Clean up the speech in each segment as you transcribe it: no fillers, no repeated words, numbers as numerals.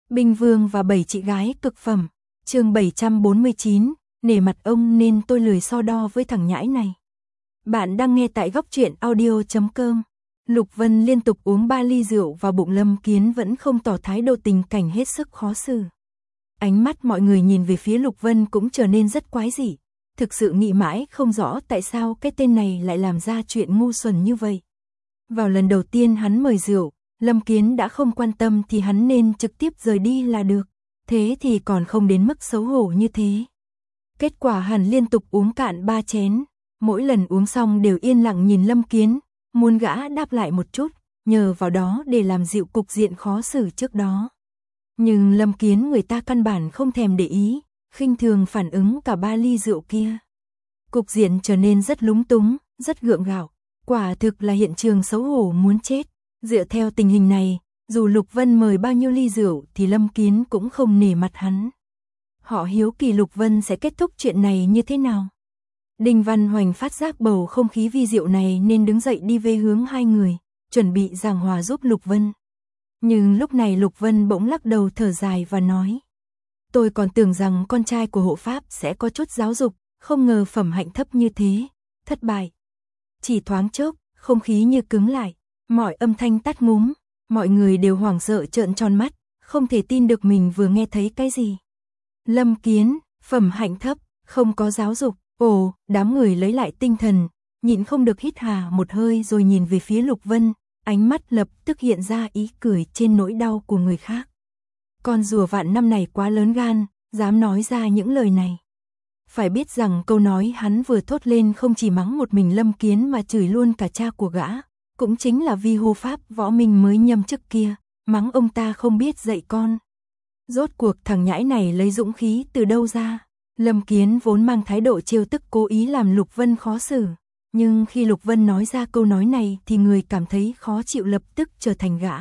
Binh Vương và 7 chị gái cực phẩm. Chương 749, nể mặt ông nên tôi lười so đo với thằng nhãi này. Bạn đang nghe tại góc truyện audio.com. Lục Vân liên tục uống 3 ly rượu và bụng Lâm Kiến vẫn không tỏ thái độ, tình cảnh hết sức khó xử. Ánh mắt mọi người nhìn về phía Lục Vân cũng trở nên rất quái dị. Thực sự nghĩ mãi không rõ tại sao cái tên này lại làm ra chuyện ngu xuẩn như vậy. Vào lần đầu tiên hắn mời rượu, Lâm Kiến đã không quan tâm thì hắn nên trực tiếp rời đi là được. Thế thì còn không đến mức xấu hổ như thế. Kết quả hắn liên tục uống cạn 3 chén. Mỗi lần uống xong đều yên lặng nhìn Lâm Kiến, muốn gã đáp lại một chút, nhờ vào đó để làm dịu cục diện khó xử trước đó. Nhưng Lâm Kiến người ta căn bản không thèm để ý, khinh thường phản ứng cả 3 ly rượu kia. Cục diện trở nên rất lúng túng, rất gượng gạo. Quả thực là hiện trường xấu hổ muốn chết. Dựa theo tình hình này, dù Lục Vân mời bao nhiêu ly rượu thì Lâm Kiến cũng không nể mặt hắn. Họ hiếu kỳ Lục Vân sẽ kết thúc chuyện này như thế nào. Đinh Văn Hoành phát giác bầu không khí vi diệu này nên đứng dậy đi về hướng hai người, chuẩn bị giảng hòa giúp Lục Vân. Nhưng lúc này Lục Vân bỗng lắc đầu thở dài và nói: tôi còn tưởng rằng con trai của hộ pháp sẽ có chút giáo dục, không ngờ phẩm hạnh thấp như thế, thất bại. Chỉ thoáng chốc, không khí như cứng lại, mọi âm thanh tắt ngúm, mọi người đều hoảng sợ trợn tròn mắt, không thể tin được mình vừa nghe thấy cái gì. Lâm Kiến, phẩm hạnh thấp, không có giáo dục. Ồ, đám người lấy lại tinh thần, nhịn không được hít hà một hơi rồi nhìn về phía Lục Vân, ánh mắt lập tức hiện ra ý cười trên nỗi đau của người khác. Con rùa vạn năm này quá lớn gan, dám nói ra những lời này. Phải biết rằng câu nói hắn vừa thốt lên không chỉ mắng một mình Lâm Kiến mà chửi luôn cả cha của gã, cũng chính là vì hộ pháp Võ Minh mới nhâm chức kia, mắng ông ta không biết dạy con. Rốt cuộc thằng nhãi này lấy dũng khí từ đâu ra? Lâm Kiến vốn mang thái độ trêu tức cố ý làm Lục Vân khó xử, nhưng khi Lục Vân nói ra câu nói này thì người cảm thấy khó chịu lập tức trở thành gã.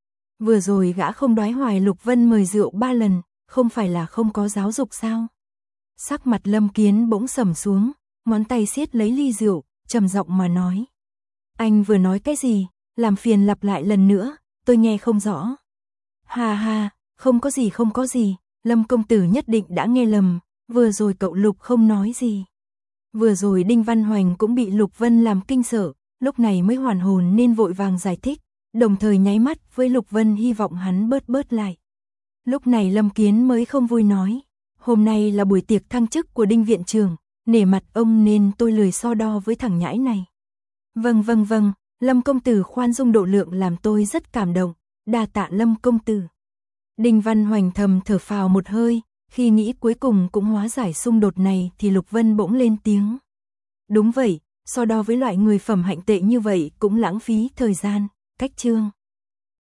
Vừa rồi gã không đoái hoài Lục Vân mời rượu 3 lần, không phải là không có giáo dục sao? Sắc mặt Lâm Kiến bỗng sầm xuống, ngón tay siết lấy ly rượu, trầm giọng mà nói: anh vừa nói cái gì, làm phiền lặp lại lần nữa, tôi nghe không rõ. Ha ha, không có gì, Lâm công tử nhất định đã nghe lầm. Vừa rồi cậu Lục không nói gì. Vừa rồi Đinh Văn Hoành cũng bị Lục Vân làm kinh sợ, lúc này mới hoàn hồn nên vội vàng giải thích, đồng thời nháy mắt với Lục Vân hy vọng hắn bớt lại. Lúc này Lâm Kiến mới không vui nói: hôm nay là buổi tiệc thăng chức của Đinh viện trưởng, nể mặt ông nên tôi lười so đo với thằng nhãi này. Vâng, Lâm công tử khoan dung độ lượng làm tôi rất cảm động, đa tạ Lâm công tử. Đinh Văn Hoành thầm thở phào một hơi. Khi nghĩ cuối cùng cũng hóa giải xung đột này thì Lục Vân bỗng lên tiếng: đúng vậy, so đo với loại người phẩm hạnh tệ như vậy cũng lãng phí thời gian. Cách chương